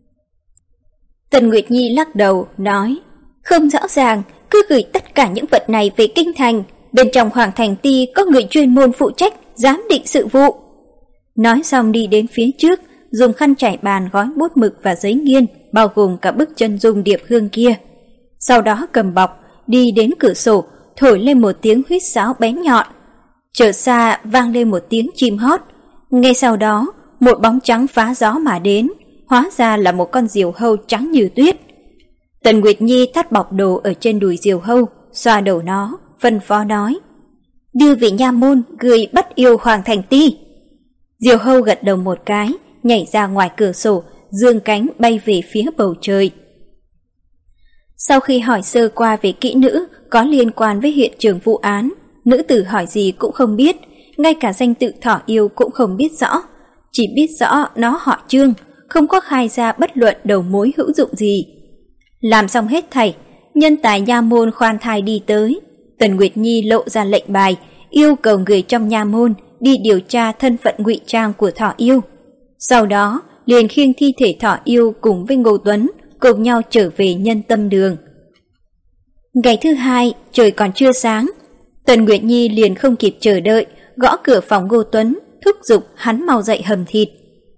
Tần Nguyệt Nhi lắc đầu, nói: Không rõ ràng, cứ gửi tất cả những vật này về kinh thành, bên trong Hoàng Thành Ti có người chuyên môn phụ trách giám định sự vụ. Nói xong đi đến phía trước, dùng khăn trải bàn gói bút mực và giấy nghiên, bao gồm cả bức chân dung Điệp Hương kia. Sau đó cầm bọc, đi đến cửa sổ, thổi lên một tiếng huýt sáo bén nhọn. Chợt xa vang lên một tiếng chim hót. Ngay sau đó, một bóng trắng phá gió mà đến, hóa ra là một con diều hâu trắng như tuyết. Tần Nguyệt Nhi thắt bọc đồ ở trên đùi diều hâu, xoa đầu nó, phân phó nói: Đưa về nha môn, gửi bắt yêu Hoàng Thành Ti. Diều hâu gật đầu một cái, nhảy ra ngoài cửa sổ, dương cánh bay về phía bầu trời. Sau khi hỏi sơ qua về kỹ nữ có liên quan với hiện trường vụ án, nữ tử hỏi gì cũng không biết, ngay cả danh tự thỏ yêu cũng không biết rõ, chỉ biết rõ nó họ Trương, không có khai ra bất luận đầu mối hữu dụng gì. Làm xong hết thảy, nhân tài nha môn khoan thai đi tới. Tần Nguyệt Nhi lộ ra lệnh bài, yêu cầu người trong nha môn đi điều tra thân phận ngụy trang của thỏ yêu. Sau đó liền khiêng thi thể thỏ yêu cùng với Ngô Tuấn cùng nhau trở về Nhân Tâm Đường. Ngày thứ hai, trời còn chưa sáng, Tần Nguyệt Nhi liền không kịp chờ đợi, gõ cửa phòng Ngô Tuấn, thúc giục hắn mau dậy hầm thịt.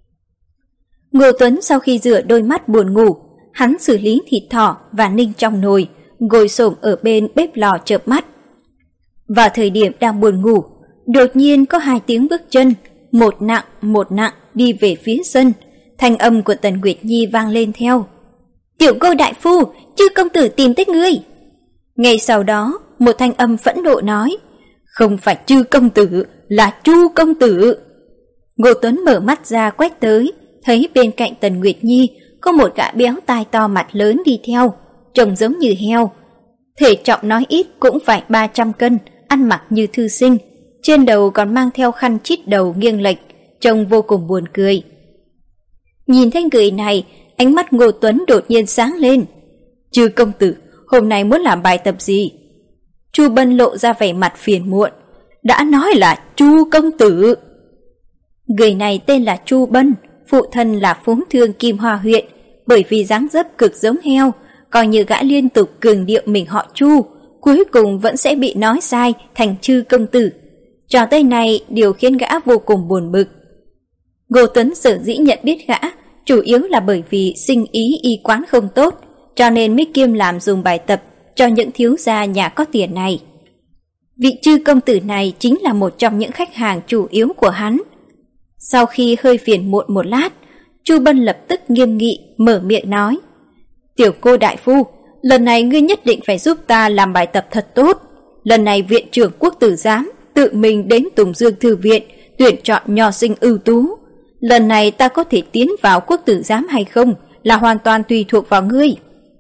Ngô Tuấn sau khi rửa đôi mắt buồn ngủ, hắn xử lý thịt thỏ và ninh trong nồi, ngồi xổm ở bên bếp lò chợp mắt. Vào thời điểm đang buồn ngủ, đột nhiên có 2 tiếng bước chân, một nặng đi về phía sân. Thanh âm của Tần Nguyệt Nhi vang lên theo. Tiểu Ngô đại phu, chư công tử tìm tới ngươi. Ngay sau đó, một thanh âm phẫn nộ nói, không phải chư công tử, là Chu công tử. Ngô Tuấn mở mắt ra quét tới, thấy bên cạnh Tần Nguyệt Nhi có một gã béo tai to mặt lớn đi theo, trông giống như heo. Thể trọng nói ít cũng phải 300 cân, ăn mặc như thư sinh, trên đầu còn mang theo khăn chít đầu nghiêng lệch, trông vô cùng buồn cười. Nhìn thấy người này, ánh mắt Ngô Tuấn đột nhiên sáng lên. Chư công tử, hôm nay muốn làm bài tập gì? Chu Bân lộ ra vẻ mặt phiền muộn. Đã nói là Chu công tử. Người này tên là Chu Bân, phụ thân là phú thương Kim Hoa huyện, bởi vì dáng dấp cực giống heo, coi như gã liên tục cường điệu mình họ Chu, cuối cùng vẫn sẽ bị nói sai thành chư công tử. Trò tay này điều khiến gã vô cùng buồn bực. Ngô Tuấn sở dĩ nhận biết gã, chủ yếu là bởi vì sinh ý y quán không tốt, cho nên mới kiêm làm dùng bài tập cho những thiếu gia nhà có tiền này. Vị chư công tử này chính là một trong những khách hàng chủ yếu của hắn. Sau khi hơi phiền muộn một lát, Chu Bân lập tức nghiêm nghị mở miệng nói. Tiểu cô đại phu, lần này ngươi nhất định phải giúp ta làm bài tập thật tốt. Lần này viện trưởng quốc tử giám tự mình đến Tùng Dương Thư viện tuyển chọn nho sinh ưu tú. Lần này ta có thể tiến vào quốc tử giám hay không là hoàn toàn tùy thuộc vào ngươi.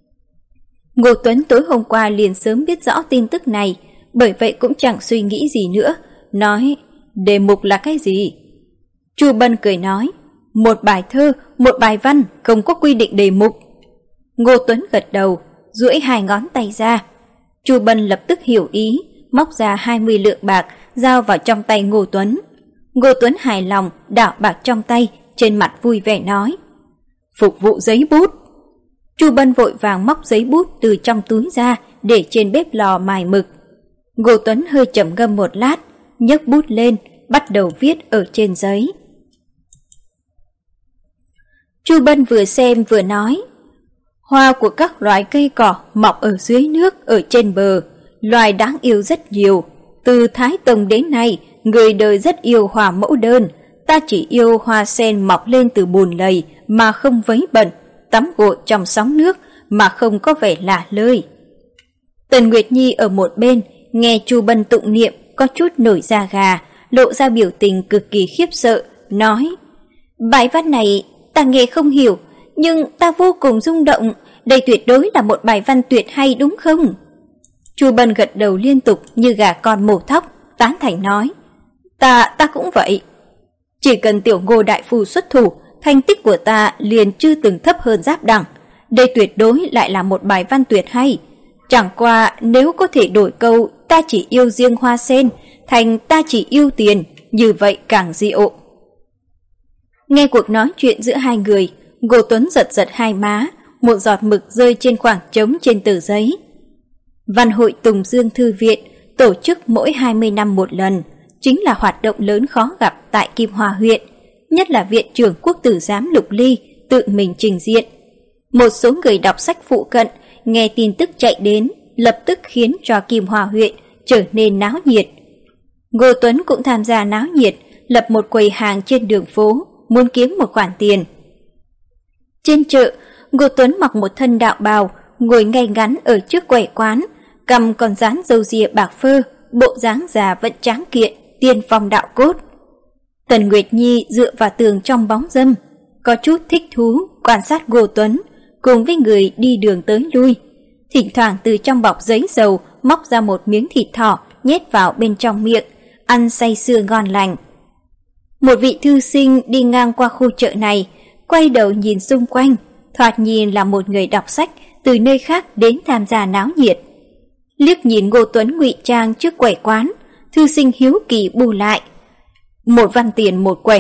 Ngô Tuấn tối hôm qua liền sớm biết rõ tin tức này, bởi vậy cũng chẳng suy nghĩ gì nữa, nói, đề mục là cái gì? Chu Bân cười nói, một bài thơ, một bài văn, không có quy định đề mục. Ngô Tuấn gật đầu, duỗi 2 ngón tay ra. Chu Bân lập tức hiểu ý, móc ra 20 lượng bạc, giao vào trong tay Ngô Tuấn. Ngô Tuấn hài lòng, đảo bạc trong tay, trên mặt vui vẻ nói, phục vụ giấy bút. Chu Bân vội vàng móc giấy bút từ trong túi ra, để trên bếp lò mài mực. Ngô Tuấn hơi trầm ngâm một lát, nhấc bút lên, bắt đầu viết ở trên giấy. Chu Bân vừa xem vừa nói, hoa của các loài cây cỏ mọc ở dưới nước, ở trên bờ, loài đáng yêu rất nhiều. Từ Thái Tông đến nay, người đời rất yêu hoa mẫu đơn, ta chỉ yêu hoa sen mọc lên từ bùn lầy mà không vấy bẩn, tắm gội trong sóng nước mà không có vẻ lạ lơi. Tần Nguyệt Nhi ở một bên, nghe Chu Bân tụng niệm có chút nổi da gà, lộ ra biểu tình cực kỳ khiếp sợ, nói, bài văn này ta nghe không hiểu, nhưng ta vô cùng rung động, đây tuyệt đối là một bài văn tuyệt hay đúng không? Chu Bân gật đầu liên tục như gà con mổ thóc, tán thành nói, ta cũng vậy. Chỉ cần tiểu Ngô đại phu xuất thủ, thành tích của ta liền chưa từng thấp hơn Giáp Đẳng. Đây tuyệt đối lại là một bài văn tuyệt hay. Chẳng qua nếu có thể đổi câu ta chỉ yêu riêng hoa sen thành ta chỉ yêu tiền, như vậy càng diệu. Nghe cuộc nói chuyện giữa hai người, Ngô Tuấn giật giật hai má, một giọt mực rơi trên khoảng trống trên tờ giấy. Văn hội Tùng Dương Thư viện tổ chức mỗi 20 năm một lần, chính là hoạt động lớn khó gặp tại Kim Hoa huyện, nhất là viện trưởng quốc tử giám Lục Ly tự mình trình diện. Một số người đọc sách phụ cận nghe tin tức chạy đến, lập tức khiến cho Kim Hoa huyện trở nên náo nhiệt. Ngô Tuấn cũng tham gia náo nhiệt, lập một quầy hàng trên đường phố, muốn kiếm một khoản tiền. Trên chợ, Ngô Tuấn mặc một thân đạo bào, ngồi ngay ngắn ở trước quầy quán, cầm còn dán râu ria bạc phơ, bộ dáng già vẫn tráng kiện, tiên phong đạo cốt. Tần Nguyệt Nhi dựa vào tường trong bóng râm, có chút thích thú quan sát Ngô Tuấn cùng với người đi đường tới lui. Thỉnh thoảng từ trong bọc giấy dầu móc ra một miếng thịt thỏ nhét vào bên trong miệng, ăn say sưa ngon lành. Một vị thư sinh đi ngang qua khu chợ này, quay đầu nhìn xung quanh, thoạt nhìn là một người đọc sách từ nơi khác đến tham gia náo nhiệt. Liếc nhìn Ngô Tuấn ngụy trang trước quầy quán, thư sinh hiếu kỳ bù lại. 1 văn tiền 1 quẻ,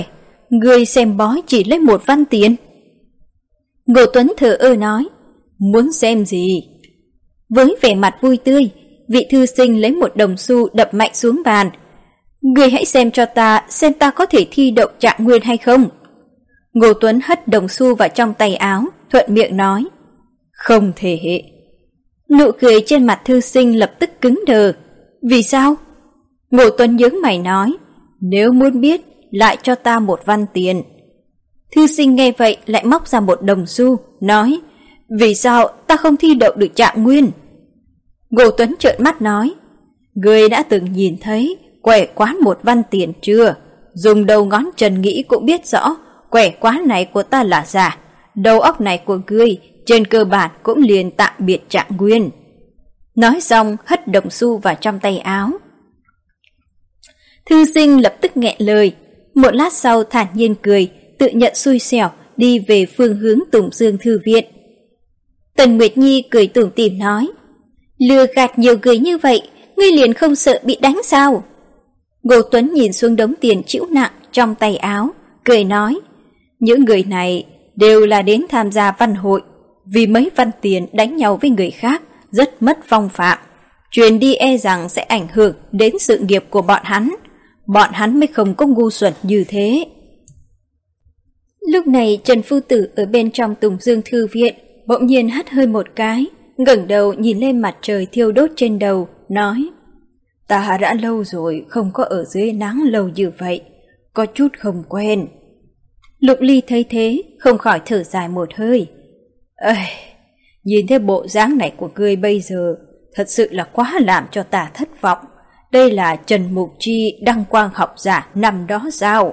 người xem bói chỉ lấy 1 văn tiền. Ngô Tuấn thờ ơ nói, muốn xem gì? Với vẻ mặt vui tươi, vị thư sinh lấy 1 đồng xu đập mạnh xuống bàn. Người hãy xem cho ta, xem ta có thể thi đậu trạng nguyên hay không. Ngô Tuấn hất đồng xu vào trong tay áo, thuận miệng nói, không thể. Nụ cười trên mặt thư sinh lập tức cứng đờ. Vì sao? Ngô Tuấn nhướng mày nói, nếu muốn biết, lại cho ta 1 văn tiền. Thư sinh nghe vậy lại móc ra 1 đồng xu, nói, vì sao ta không thi đậu được trạng nguyên? Ngô Tuấn trợn mắt nói, người đã từng nhìn thấy quẻ quán 1 văn tiền chưa? Dùng đầu ngón chân nghĩ cũng biết rõ, quẻ quán này của ta là giả, đầu óc này của ngươi trên cơ bản cũng liền tạm biệt trạng nguyên. Nói xong hất đồng xu vào trong tay áo. Thư sinh lập tức nghẹn lời, một lát sau thản nhiên cười, tự nhận xui xẻo đi về phương hướng Tùng Dương Thư Viện. Tần Nguyệt Nhi cười tủm tỉm nói, lừa gạt nhiều người như vậy, ngươi liền không sợ bị đánh sao? Ngô Tuấn nhìn xuống đống tiền trĩu nặng trong tay áo, cười nói, những người này đều là đến tham gia văn hội, vì mấy văn tiền đánh nhau với người khác rất mất phong phạm, truyền đi e rằng sẽ ảnh hưởng đến sự nghiệp của bọn hắn mới không có ngu xuẩn như thế. Lúc này Trần Phu Tử ở bên trong Tùng Dương Thư Viện bỗng nhiên hắt hơi một cái, ngẩng đầu nhìn lên mặt trời thiêu đốt trên đầu, nói, ta đã lâu rồi không có ở dưới nắng lâu như vậy, có chút không quen. Lục Ly thấy thế, không khỏi thở dài một hơi. Nhìn thấy bộ dáng này của ngươi bây giờ, thật sự là quá làm cho ta thất vọng. Đây là Trần Mục Chi đăng quang học giả năm đó sao?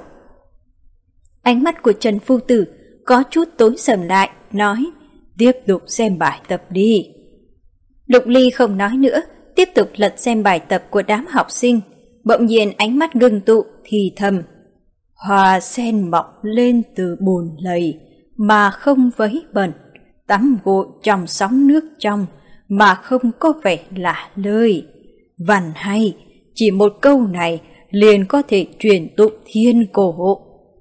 Ánh mắt của Trần Phu Tử có chút tối sầm lại, nói, tiếp tục xem bài tập đi. Lục Ly không nói nữa, tiếp tục lật xem bài tập của đám học sinh. Bỗng nhiên ánh mắt ngưng tụ, thì thầm, hoa sen mọc lên từ bùn lầy mà không vấy bẩn, tắm gội trong sóng nước trong mà không có vẻ lạ lơi. Văn hay, chỉ một câu này liền có thể truyền tụng thiên cổ.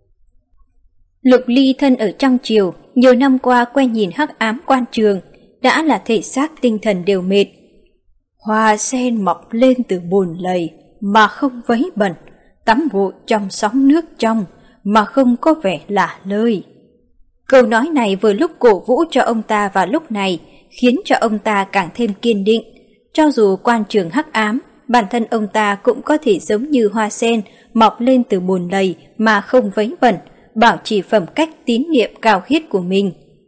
Lục Ly thân ở trong triều, nhiều năm qua quen nhìn hắc ám quan trường, đã là thể xác tinh thần đều mệt. Hoa sen mọc lên từ bùn lầy mà không vấy bẩn, tắm gội trong sóng nước trong mà không có vẻ lạ lơi. Câu nói này vừa lúc cổ vũ cho ông ta vào lúc này, khiến cho ông ta càng thêm kiên định. Cho dù quan trường hắc ám, bản thân ông ta cũng có thể giống như hoa sen mọc lên từ bùn lầy mà không vấy bẩn, bảo trì phẩm cách tín niệm cao khiết của mình.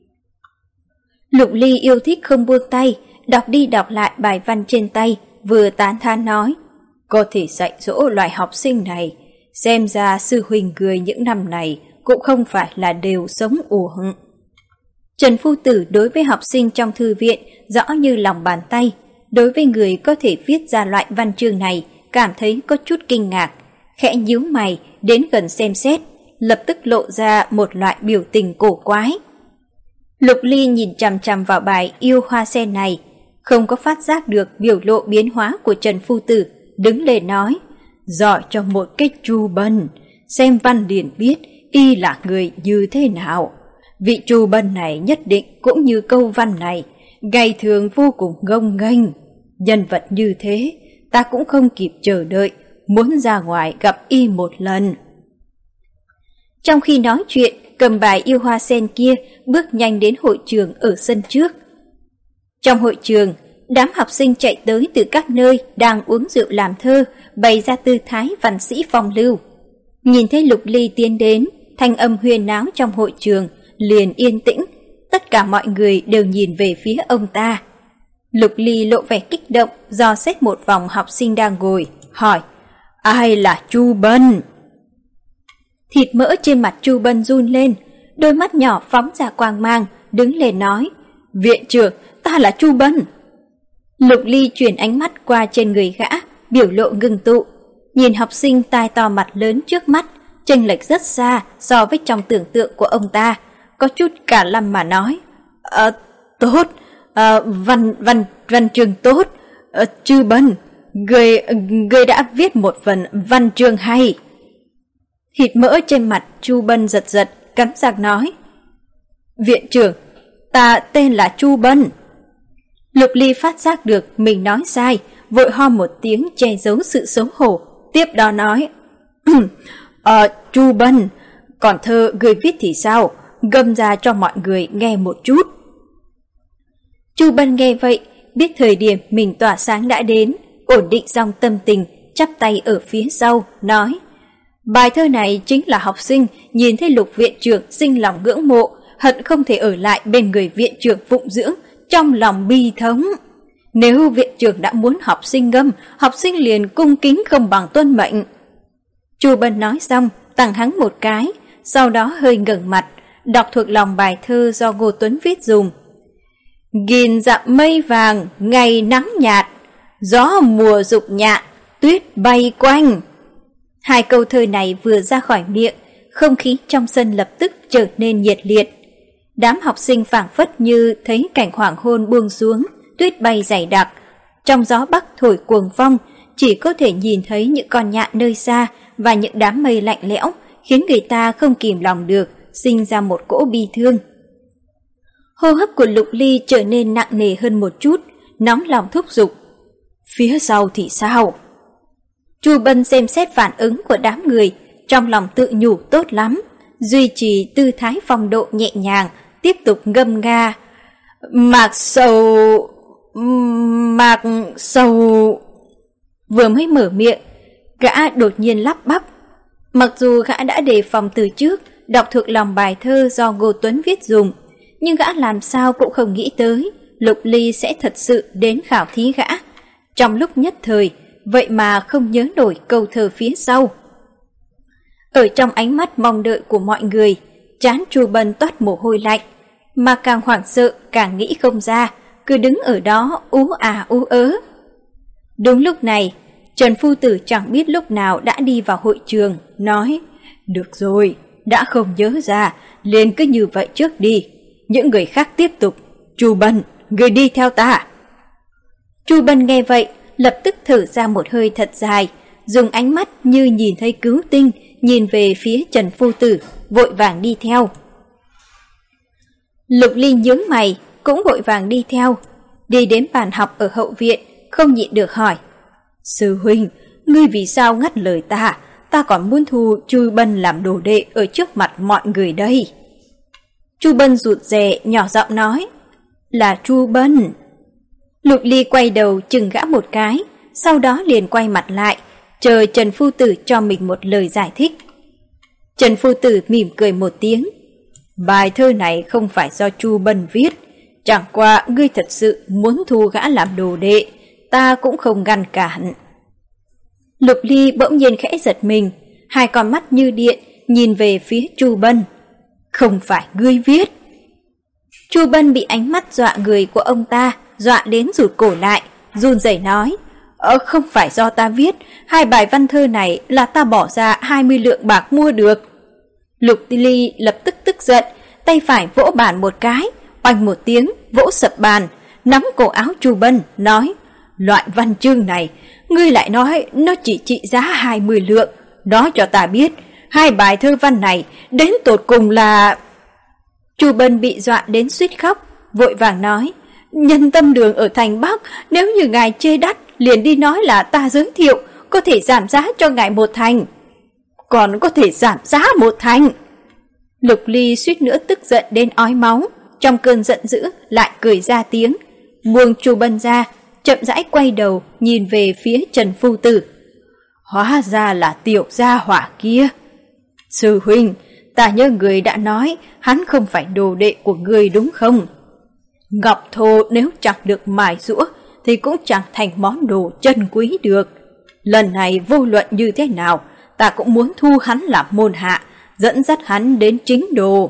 Lục Ly yêu thích không buông tay, đọc đi đọc lại bài văn trên tay, vừa tán thán nói, có thể dạy dỗ loại học sinh này, xem ra sư huynh người những năm này cũng không phải là đều sống uổng. Trần Phu Tử đối với học sinh trong thư viện rõ như lòng bàn tay, đối với người có thể viết ra loại văn chương này cảm thấy có chút kinh ngạc, khẽ nhíu mày đến gần xem xét, lập tức lộ ra một loại biểu tình cổ quái. Lục Ly nhìn chằm chằm vào bài Yêu Hoa Sen này, không có phát giác được biểu lộ biến hóa của Trần Phu Tử, đứng lên nói, giỏi cho một cách Chu Bân, xem văn liền biết y là người như thế nào. Vị Chu Bân này nhất định cũng như câu văn này, ngày thường vô cùng ngông nghênh. Nhân vật như thế, ta cũng không kịp chờ đợi, muốn ra ngoài gặp y một lần. Trong khi nói chuyện, cầm bài Yêu Hoa Sen kia bước nhanh đến hội trường ở sân trước. Trong hội trường, đám học sinh chạy tới từ các nơi đang uống rượu làm thơ, bày ra tư thái văn sĩ phong lưu. Nhìn thấy Lục Ly tiến đến, thanh âm huyên náo trong hội trường liền yên tĩnh, tất cả mọi người đều nhìn về phía ông ta. Lục Ly lộ vẻ kích động, dò xét một vòng học sinh đang ngồi, hỏi, ai là Chu Bân? Thịt mỡ trên mặt Chu Bân run lên, đôi mắt nhỏ phóng ra quang mang, đứng lên nói, viện trưởng, ta là Chu Bân. Lục Ly chuyển ánh mắt qua trên người gã, biểu lộ ngưng tụ, nhìn học sinh tai to mặt lớn trước mắt, chênh lệch rất xa so với trong tưởng tượng của ông ta, có chút cả lăm mà nói, tốt, văn chương tốt, Chu Bân, người đã viết một phần văn chương hay. Thịt mỡ trên mặt Chu Bân giật giật, cắn răng nói: "Viện trưởng, ta tên là Chu Bân." Lục Ly phát giác được mình nói sai, vội ho một tiếng che giấu sự xấu hổ, tiếp đó nói: Chu Bân, còn thơ người viết thì sao? Gầm ra cho mọi người nghe một chút." Chu Bân nghe vậy, biết thời điểm mình tỏa sáng đã đến, ổn định xong tâm tình, chắp tay ở phía sau, nói: "Bài thơ này chính là học sinh nhìn thấy Lục viện trưởng sinh lòng ngưỡng mộ, hận không thể ở lại bên người viện trưởng phụng dưỡng, trong lòng bi thống. Nếu viện trưởng đã muốn học sinh ngâm, học sinh liền cung kính không bằng tuân mệnh." Chu Bân nói xong, tặng hắn một cái, sau đó hơi ngẩng mặt, đọc thuộc lòng bài thơ do Ngô Tuấn viết dùng: "Nghìn dặm mây vàng, ngày nắng nhạt, gió mùa rục nhạn, tuyết bay quanh." Hai câu thơ này vừa ra khỏi miệng, không khí trong sân lập tức trở nên nhiệt liệt. Đám học sinh phảng phất như thấy cảnh hoàng hôn buông xuống, tuyết bay dày đặc. Trong gió bắc thổi cuồng phong, chỉ có thể nhìn thấy những con nhạn nơi xa và những đám mây lạnh lẽo, khiến người ta không kìm lòng được, sinh ra một cỗ bi thương. Hô hấp của Lục Ly trở nên nặng nề hơn một chút, nóng lòng thúc giục: "Phía sau thì sao?" Chu Bân xem xét phản ứng của đám người, trong lòng tự nhủ tốt lắm, duy trì tư thái phong độ nhẹ nhàng, tiếp tục ngâm nga: "Mạc sầu, mạc sầu." Vừa mới mở miệng, gã đột nhiên lắp bắp. Mặc dù gã đã đề phòng từ trước, đọc thuộc lòng bài thơ do Ngô Tuấn viết dùng, nhưng gã làm sao cũng không nghĩ tới Lục Ly sẽ thật sự đến khảo thí gã. Trong lúc nhất thời, vậy mà không nhớ nổi câu thơ phía sau. Ở trong ánh mắt mong đợi của mọi người, trán Chu Bân toát mồ hôi lạnh, mà càng hoảng sợ càng nghĩ không ra, cứ đứng ở đó ú à ú ớ. Đúng lúc này, Trần Phu Tử chẳng biết lúc nào đã đi vào hội trường, nói: "Được rồi, đã không nhớ ra, liền cứ như vậy trước đi. Những người khác tiếp tục. Chu Bân, người đi theo ta." Chu Bân nghe vậy, lập tức thở ra một hơi thật dài, dùng ánh mắt như nhìn thấy cứu tinh, nhìn về phía Trần Phu Tử, vội vàng đi theo. Lục Ly nhướng mày, cũng vội vàng đi theo. Đi đến bàn học ở hậu viện, không nhịn được hỏi: "Sư huynh, ngươi vì sao ngắt lời ta? Ta còn muốn thu Chu Bân làm đồ đệ ở trước mặt mọi người đây." Chu Bân rụt rè, nhỏ giọng nói: "Là Chu Bân." Lục Ly quay đầu chừng gã một cái, sau đó liền quay mặt lại, chờ Trần Phu Tử cho mình một lời giải thích. Trần Phu Tử mỉm cười một tiếng: "Bài thơ này không phải do Chu Bân viết, chẳng qua ngươi thật sự muốn thu gã làm đồ đệ, ta cũng không ngăn cản." Lục Ly bỗng nhiên khẽ giật mình, hai con mắt như điện nhìn về phía Chu Bân. "Không phải ngươi viết?" Chu Bân bị ánh mắt dọa người của ông ta dọa đến rụt cổ lại, run rẩy nói: Không phải do ta viết, hai bài văn thơ này là ta bỏ ra 20 lượng bạc mua được." Lục Ly lập tức tức giận, tay phải vỗ bàn một cái, oanh một tiếng vỗ sập bàn, nắm cổ áo Chu Bân, nói: "Loại văn chương này, ngươi lại nói nó chỉ trị giá 20 lượng, nói cho ta biết, hai bài thơ văn này đến tột cùng là..." Chu Bân bị dọa đến suýt khóc, vội vàng nói: "Nhân Tâm Đường ở thành Bắc, nếu như ngài chê đắt, liền đi nói là ta giới thiệu, có thể giảm giá cho ngài 1 thành." "Còn có thể giảm giá 1 thành?" Lục Ly suýt nữa tức giận đến ói máu, trong cơn giận dữ lại cười ra tiếng, buông Chu Bân ra, chậm rãi quay đầu nhìn về phía Trần Phu Tử. "Hóa ra là tiểu gia hỏa kia. Sư huynh, ta nhớ người đã nói hắn không phải đồ đệ của người đúng không? Ngọc thô nếu chẳng được mài giũa thì cũng chẳng thành món đồ chân quý được. Lần này vô luận như thế nào, ta cũng muốn thu hắn làm môn hạ, dẫn dắt hắn đến chính đồ."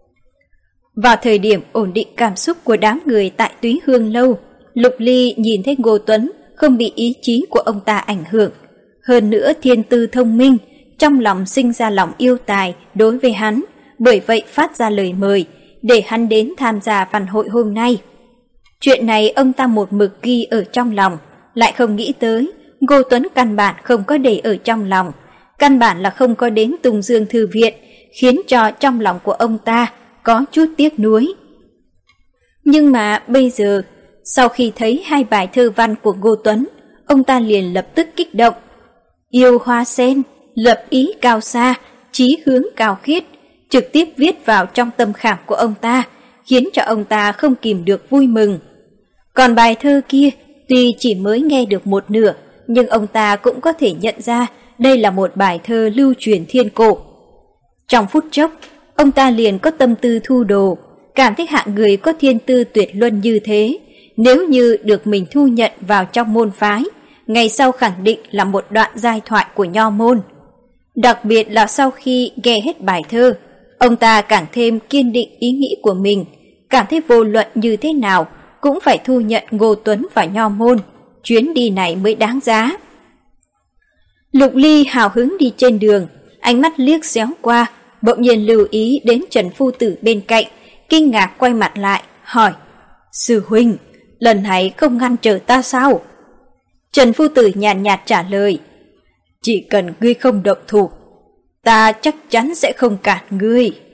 Vào thời điểm ổn định cảm xúc của đám người tại Túy Hương Lâu, Lục Ly nhìn thấy Ngô Tuấn không bị ý chí của ông ta ảnh hưởng. Hơn nữa thiên tư thông minh, trong lòng sinh ra lòng yêu tài đối với hắn, bởi vậy phát ra lời mời để hắn đến tham gia văn hội hôm nay. Chuyện này ông ta một mực ghi ở trong lòng, lại không nghĩ tới Ngô Tuấn căn bản không có để ở trong lòng, căn bản là không có đến Tùng Dương Thư Viện, khiến cho trong lòng của ông ta có chút tiếc nuối. Nhưng mà bây giờ, sau khi thấy 2 bài thơ văn của Ngô Tuấn, ông ta liền lập tức kích động. Yêu hoa sen, lập ý cao xa, chí hướng cao khiết, trực tiếp viết vào trong tâm khảm của ông ta, khiến cho ông ta không kìm được vui mừng. Còn bài thơ kia, tuy chỉ mới nghe được một nửa, nhưng ông ta cũng có thể nhận ra đây là một bài thơ lưu truyền thiên cổ. Trong phút chốc, ông ta liền có tâm tư thu đồ, cảm thấy hạng người có thiên tư tuyệt luân như thế, nếu như được mình thu nhận vào trong môn phái, ngày sau khẳng định là một đoạn giai thoại của nho môn. Đặc biệt là sau khi nghe hết bài thơ, ông ta càng thêm kiên định ý nghĩ của mình, cảm thấy vô luận như thế nào cũng phải thu nhận Ngô Tuấn vào nho môn, chuyến đi này mới đáng giá. Lục Ly hào hứng đi trên đường, ánh mắt liếc xéo qua, bỗng nhiên lưu ý đến Trần Phu Tử bên cạnh, kinh ngạc quay mặt lại, hỏi: Sư huynh, lần này không ngăn trở ta sao? Trần Phu Tử nhàn nhạt trả lời: Chỉ cần ngươi không động thủ, ta chắc chắn sẽ không cản ngươi.